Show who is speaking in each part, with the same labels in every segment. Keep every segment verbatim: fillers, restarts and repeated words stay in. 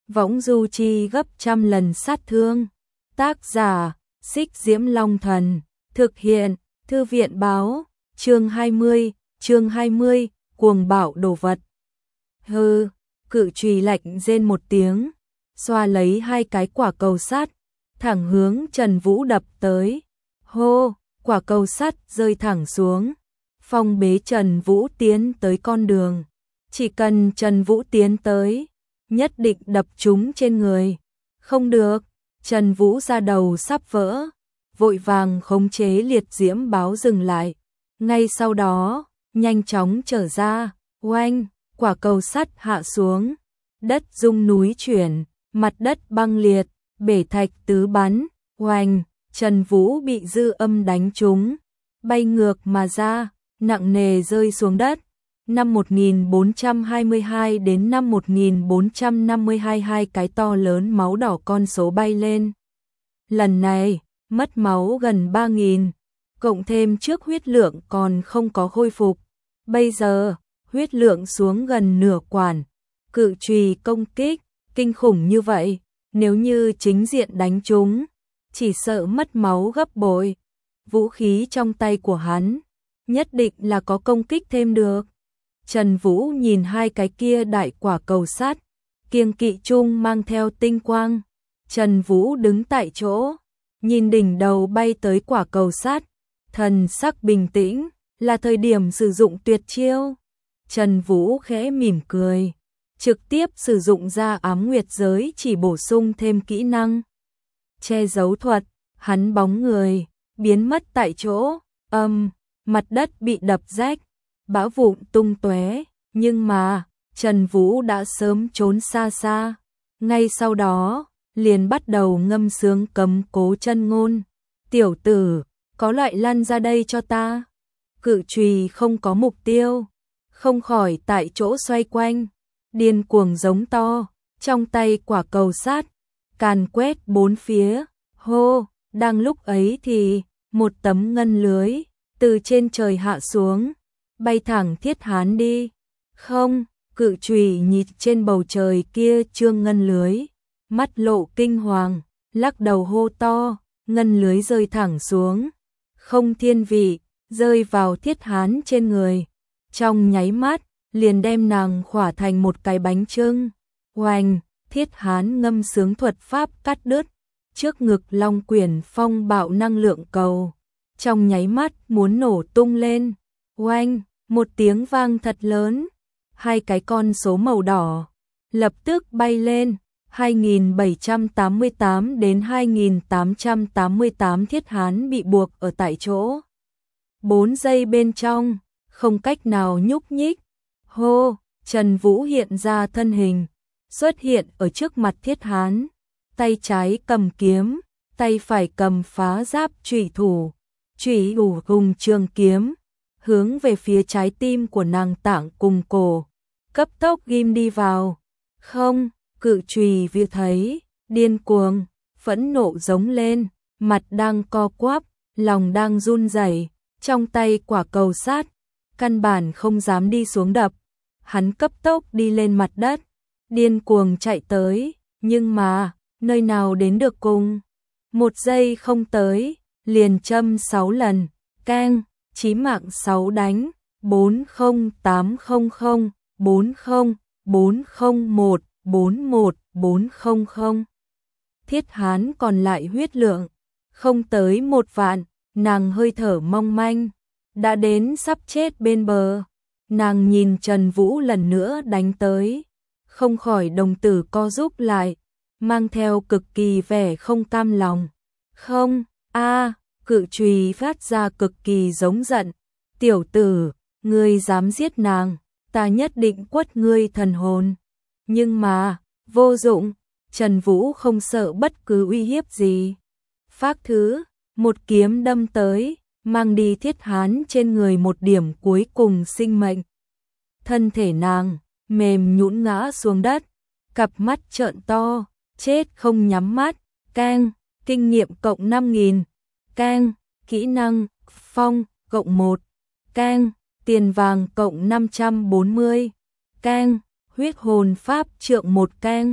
Speaker 1: võng du chi gấp trăm lần sát thương. Tác giả, Xích Diễm Long Thần, thực hiện, Thư viện báo, chương hai mươi, chương hai mươi, cuồng bạo đồ vật. Hừ, cự chùy lạnh rên một tiếng, xoa lấy hai cái quả cầu sắt, thẳng hướng Trần Vũ đập tới. Hô, quả cầu sắt rơi thẳng xuống, phong bế Trần Vũ tiến tới con đường. Chỉ cần Trần Vũ tiến tới, nhất định đập trúng trên người. Không được, Trần Vũ da đầu sắp vỡ, vội vàng khống chế liệt diễm báo dừng lại. Ngay sau đó, nhanh chóng trở ra, oanh, quả cầu sắt hạ xuống, đất rung núi chuyển, mặt đất băng liệt, bể thạch tứ bắn, oanh, Trần Vũ bị dư âm đánh trúng, bay ngược mà ra, nặng nề rơi xuống đất. Năm một nghìn bốn trăm hai mươi hai đến năm một nghìn bốn trăm năm mươi hai, hai cái to lớn máu đỏ con số bay lên. Lần này, mất máu gần ba nghìn, cộng thêm trước huyết lượng còn không có khôi phục. Bây giờ, huyết lượng xuống gần nửa quản. Cự chùy công kích, kinh khủng như vậy, nếu như chính diện đánh chúng, chỉ sợ mất máu gấp bội. Vũ khí trong tay của hắn, nhất định là có công kích thêm được. Trần Vũ nhìn hai cái kia đại quả cầu sắt, kiêng kỵ chung mang theo tinh quang. Trần Vũ đứng tại chỗ, nhìn đỉnh đầu bay tới quả cầu sắt, thần sắc bình tĩnh, là thời điểm sử dụng tuyệt chiêu. Trần Vũ khẽ mỉm cười, trực tiếp sử dụng ra ám nguyệt giới chỉ bổ sung thêm kỹ năng. Che giấu thuật, hắn bóng người, biến mất tại chỗ, âm, mặt đất bị đập rách, bão vụn tung tóe, nhưng mà, Trần Vũ đã sớm trốn xa xa. Ngay sau đó, liền bắt đầu ngâm sướng cấm cố chân ngôn. Tiểu tử, có loại lăn ra đây cho ta. Cự chùy không có mục tiêu, không khỏi tại chỗ xoay quanh, điên cuồng giống to, trong tay quả cầu sắt, càn quét bốn phía. Hô, đang lúc ấy thì, một tấm ngân lưới, từ trên trời hạ xuống, bay thẳng Thiết Hán đi. Không, cự chùy nhịt trên bầu trời kia trương ngân lưới, mắt lộ kinh hoàng, lắc đầu hô to, ngân lưới rơi thẳng xuống, không thiên vị, rơi vào Thiết Hán trên người. Trong nháy mắt, liền đem nàng khỏa thành một cái bánh chưng. Oanh, Thiết Hán ngâm sướng thuật pháp cắt đứt, trước ngực long quyển phong bạo năng lượng cầu, trong nháy mắt muốn nổ tung lên. Oanh, một tiếng vang thật lớn, hai cái con số màu đỏ lập tức bay lên, hai nghìn bảy trăm tám mươi tám đến hai nghìn tám trăm tám mươi tám. Thiết Hán bị buộc ở tại chỗ bốn giây bên trong, không cách nào nhúc nhích. Hô, Trần Vũ hiện ra thân hình, xuất hiện ở trước mặt Thiết Hán, tay trái cầm kiếm, tay phải cầm phá giáp chủy thủ, chủy thủ cùng trường kiếm, hướng về phía trái tim của nàng tạng cùng cổ, cấp tốc ghim đi vào. Không, cự chùy vừa thấy, điên cuồng, phẫn nộ giống lên, mặt đang co quắp, lòng đang run rẩy, trong tay quả cầu sắt, căn bản không dám đi xuống đập. Hắn cấp tốc đi lên mặt đất, điên cuồng chạy tới, nhưng mà, nơi nào đến được cùng. Một giây không tới, liền châm sáu lần, keng, chí mạng sáu đánh, bốn không tám không không, bốn không, bốn không một, bốn một, bốn không không. Thiết Hán còn lại huyết lượng, không tới một vạn, nàng hơi thở mong manh, đã đến sắp chết bên bờ. Nàng nhìn Trần Vũ lần nữa đánh tới, không khỏi đồng tử co rúm lại, mang theo cực kỳ vẻ không cam lòng. Không, a, cự chùy phát ra cực kỳ giống giận. Tiểu tử, ngươi dám giết nàng, ta nhất định quất ngươi thần hồn. Nhưng mà, vô dụng, Trần Vũ không sợ bất cứ uy hiếp gì. Phác thứ, một kiếm đâm tới, mang đi Thiết Hán trên người một điểm cuối cùng sinh mệnh. Thân thể nàng, mềm nhũn ngã xuống đất, cặp mắt trợn to, chết không nhắm mắt. Keng, kinh nghiệm cộng năm nghìn. Keng, kỹ năng, phong, cộng một. Keng, tiền vàng cộng năm trăm bốn mươi. Keng, huyết hồn pháp trượng một. Keng,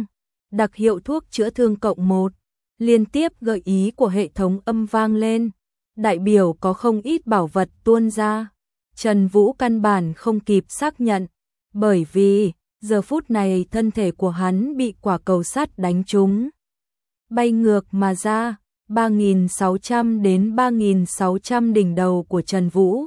Speaker 1: đặc hiệu thuốc chữa thương cộng một. Liên tiếp gợi ý của hệ thống âm vang lên, đại biểu có không ít bảo vật tuôn ra. Trần Vũ căn bản không kịp xác nhận, bởi vì giờ phút này thân thể của hắn bị quả cầu sắt đánh trúng, bay ngược mà ra, ba nghìn sáu trăm đến ba nghìn sáu trăm đỉnh đầu của Trần Vũ.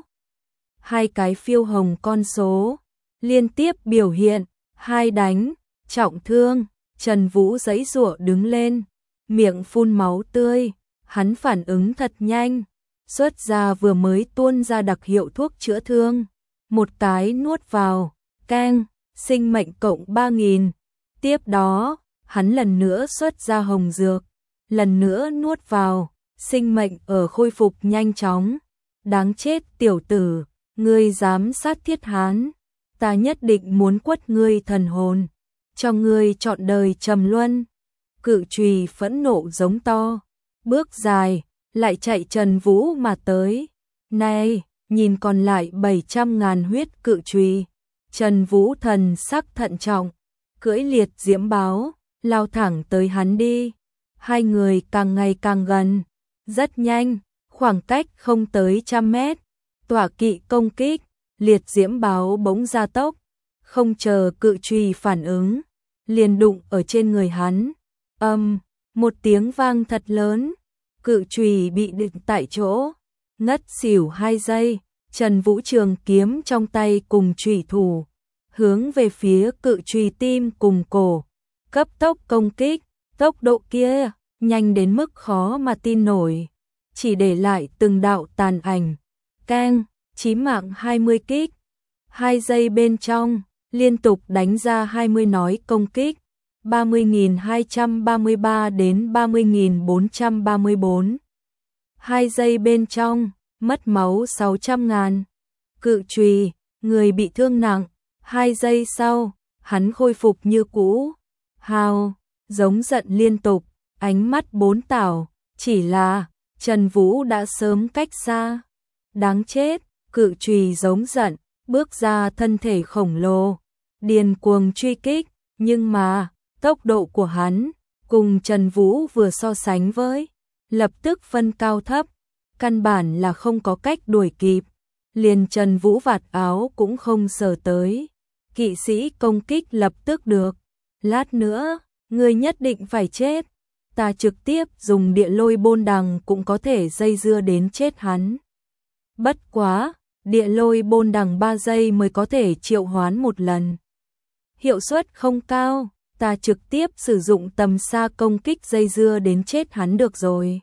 Speaker 1: Hai cái phiêu hồng con số liên tiếp biểu hiện, hai đánh, trọng thương, Trần Vũ giãy giụa đứng lên, miệng phun máu tươi, hắn phản ứng thật nhanh, xuất ra vừa mới tuôn ra đặc hiệu thuốc chữa thương, một cái nuốt vào, keng, sinh mệnh cộng ba nghìn. Tiếp đó, hắn lần nữa xuất ra hồng dược, lần nữa nuốt vào, sinh mệnh ở khôi phục nhanh chóng. Đáng chết tiểu tử, ngươi dám sát Thiết Hán, ta nhất định muốn quất ngươi thần hồn, cho ngươi trọn đời trầm luân. Cự chùy phẫn nộ giống to, bước dài, lại chạy Trần Vũ mà tới. Này, nhìn còn lại bảy trăm ngàn huyết cự chùy, Trần Vũ thần sắc thận trọng, cưỡi liệt diễm báo, lao thẳng tới hắn đi. Hai người càng ngày càng gần, rất nhanh, khoảng cách không tới trăm mét. Tọa kỵ công kích, liệt diễm báo bỗng gia tốc, không chờ cự chùy phản ứng, liền đụng ở trên người hắn. Âm, một tiếng vang thật lớn, cự chùy bị định tại chỗ, ngất xỉu hai giây. Trần Vũ trường kiếm trong tay cùng chùy thủ, hướng về phía cự chùy tim cùng cổ, cấp tốc công kích, tốc độ kia nhanh đến mức khó mà tin nổi, chỉ để lại từng đạo tàn ảnh. Keng, chí mạng hai mươi kích, hai giây bên trong, liên tục đánh ra hai mươi nói công kích, ba mươi nghìn hai trăm ba mươi ba đến ba mươi nghìn bốn trăm ba mươi bốn. hai giây bên trong, mất máu sáu trăm ngàn. Cự chùy, người bị thương nặng, hai giây sau, hắn khôi phục như cũ. Hào, giống giận liên tục, ánh mắt bốn tảo, chỉ là Trần Vũ đã sớm cách xa. Đáng chết, cự chùy giống giận, bước ra thân thể khổng lồ, điên cuồng truy kích, nhưng mà tốc độ của hắn cùng Trần Vũ vừa so sánh với, lập tức phân cao thấp, căn bản là không có cách đuổi kịp, liền Trần Vũ vạt áo cũng không sờ tới. Kỵ sĩ công kích lập tức được, lát nữa, ngươi nhất định phải chết, ta trực tiếp dùng địa lôi bôn đằng cũng có thể dây dưa đến chết hắn. Bất quá, địa lôi bôn đằng ba giây mới có thể triệu hoán một lần, hiệu suất không cao, ta trực tiếp sử dụng tầm xa công kích dây dưa đến chết hắn được rồi.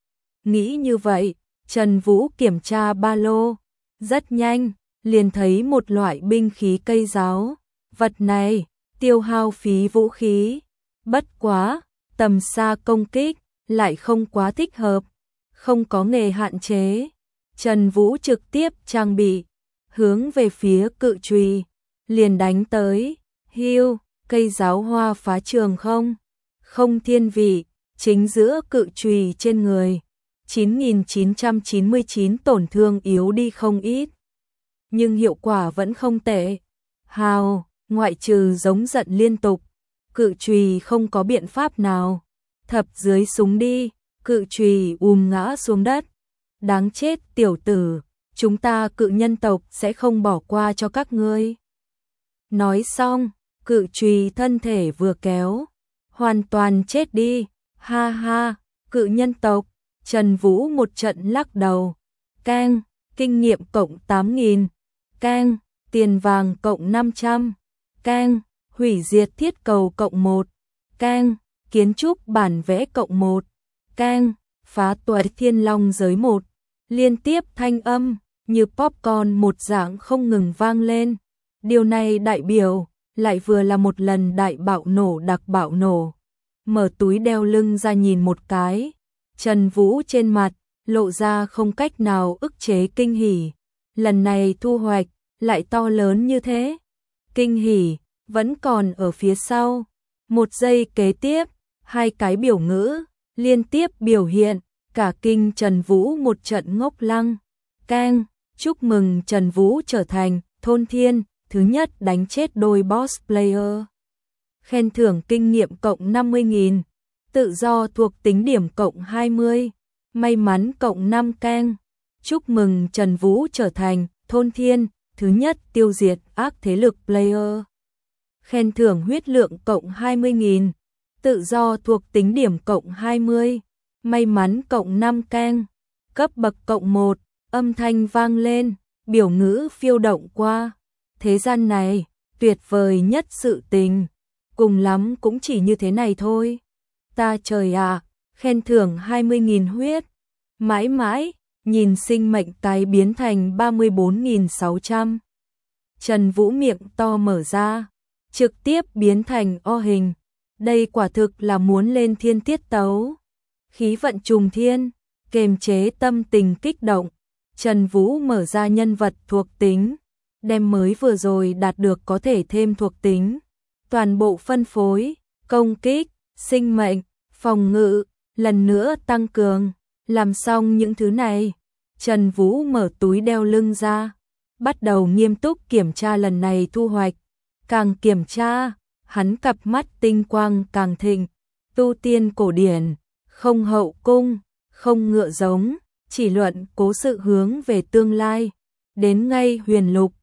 Speaker 1: Nghĩ như vậy, Trần Vũ kiểm tra ba lô, rất nhanh, liền thấy một loại binh khí cây giáo, vật này tiêu hao phí vũ khí, bất quá, tầm xa công kích lại không quá thích hợp, không có nghề hạn chế. Trần Vũ trực tiếp trang bị, hướng về phía cự chùy, liền đánh tới. Hiu, cây giáo hoa phá trường không, không thiên vị, chính giữa cự chùy trên người, chín nghìn chín trăm chín mươi chín tổn thương yếu đi không ít, nhưng hiệu quả vẫn không tệ. Hào, ngoại trừ giống giận liên tục, cự chùy không có biện pháp nào, thập dưới súng đi, cự chùy ùm ngã xuống đất. Đáng chết tiểu tử, chúng ta cự nhân tộc sẽ không bỏ qua cho các ngươi. Nói xong, cự chùy thân thể vừa kéo, hoàn toàn chết đi. Ha ha, cự nhân tộc. Trần Vũ một trận lắc đầu. Keng, kinh nghiệm cộng tám nghìn. Keng, tiền vàng cộng năm trăm. Keng, hủy diệt thiết cầu cộng một. Keng, kiến trúc bản vẽ cộng một. Keng, phá tuệ thiên long giới một. Liên tiếp thanh âm như popcorn một dạng không ngừng vang lên. Điều này đại biểu lại vừa là một lần đại bạo nổ đặc bạo nổ. Mở túi đeo lưng ra nhìn một cái, Trần Vũ trên mặt lộ ra không cách nào ức chế kinh hỉ. Lần này thu hoạch lại to lớn như thế. Kinh hỉ vẫn còn ở phía sau. Một giây kế tiếp, hai cái biểu ngữ liên tiếp biểu hiện, cả kinh Trần Vũ một trận ngốc lăng. Keng, chúc mừng Trần Vũ trở thành thôn thiên thứ nhất đánh chết đôi boss player. khen thưởng kinh nghiệm cộng năm mươi nghìn, tự do thuộc tính điểm cộng hai mươi, may mắn cộng năm keng. Chúc mừng Trần Vũ trở thành thôn thiên thứ nhất tiêu diệt ác thế lực player. Khen thưởng huyết lượng cộng hai mươi nghìn, tự do thuộc tính điểm cộng hai mươi, may mắn cộng năm keng. Cấp bậc cộng một, âm thanh vang lên, biểu ngữ phiêu động qua. Thế gian này, tuyệt vời nhất sự tình, cùng lắm cũng chỉ như thế này thôi. Ta trời ạ, khen thưởng hai mươi nghìn huyết, mãi mãi, nhìn sinh mệnh cái biến thành ba mươi bốn nghìn sáu trăm. Trần Vũ miệng to mở ra, trực tiếp biến thành O hình. Đây quả thực là muốn lên thiên tiết tấu. Khí vận trùng thiên, kềm chế tâm tình kích động. Trần Vũ mở ra nhân vật thuộc tính, đem mới vừa rồi đạt được có thể thêm thuộc tính. Toàn bộ phân phối, công kích, sinh mệnh, phòng ngự, lần nữa tăng cường. Làm xong những thứ này, Trần Vũ mở túi đeo lưng ra, bắt đầu nghiêm túc kiểm tra lần này thu hoạch. Càng kiểm tra, hắn cặp mắt tinh quang càng thịnh. Tu tiên cổ điển, không hậu cung, không ngựa giống, chỉ luận cố sự hướng về tương lai. Đến ngay huyền lục,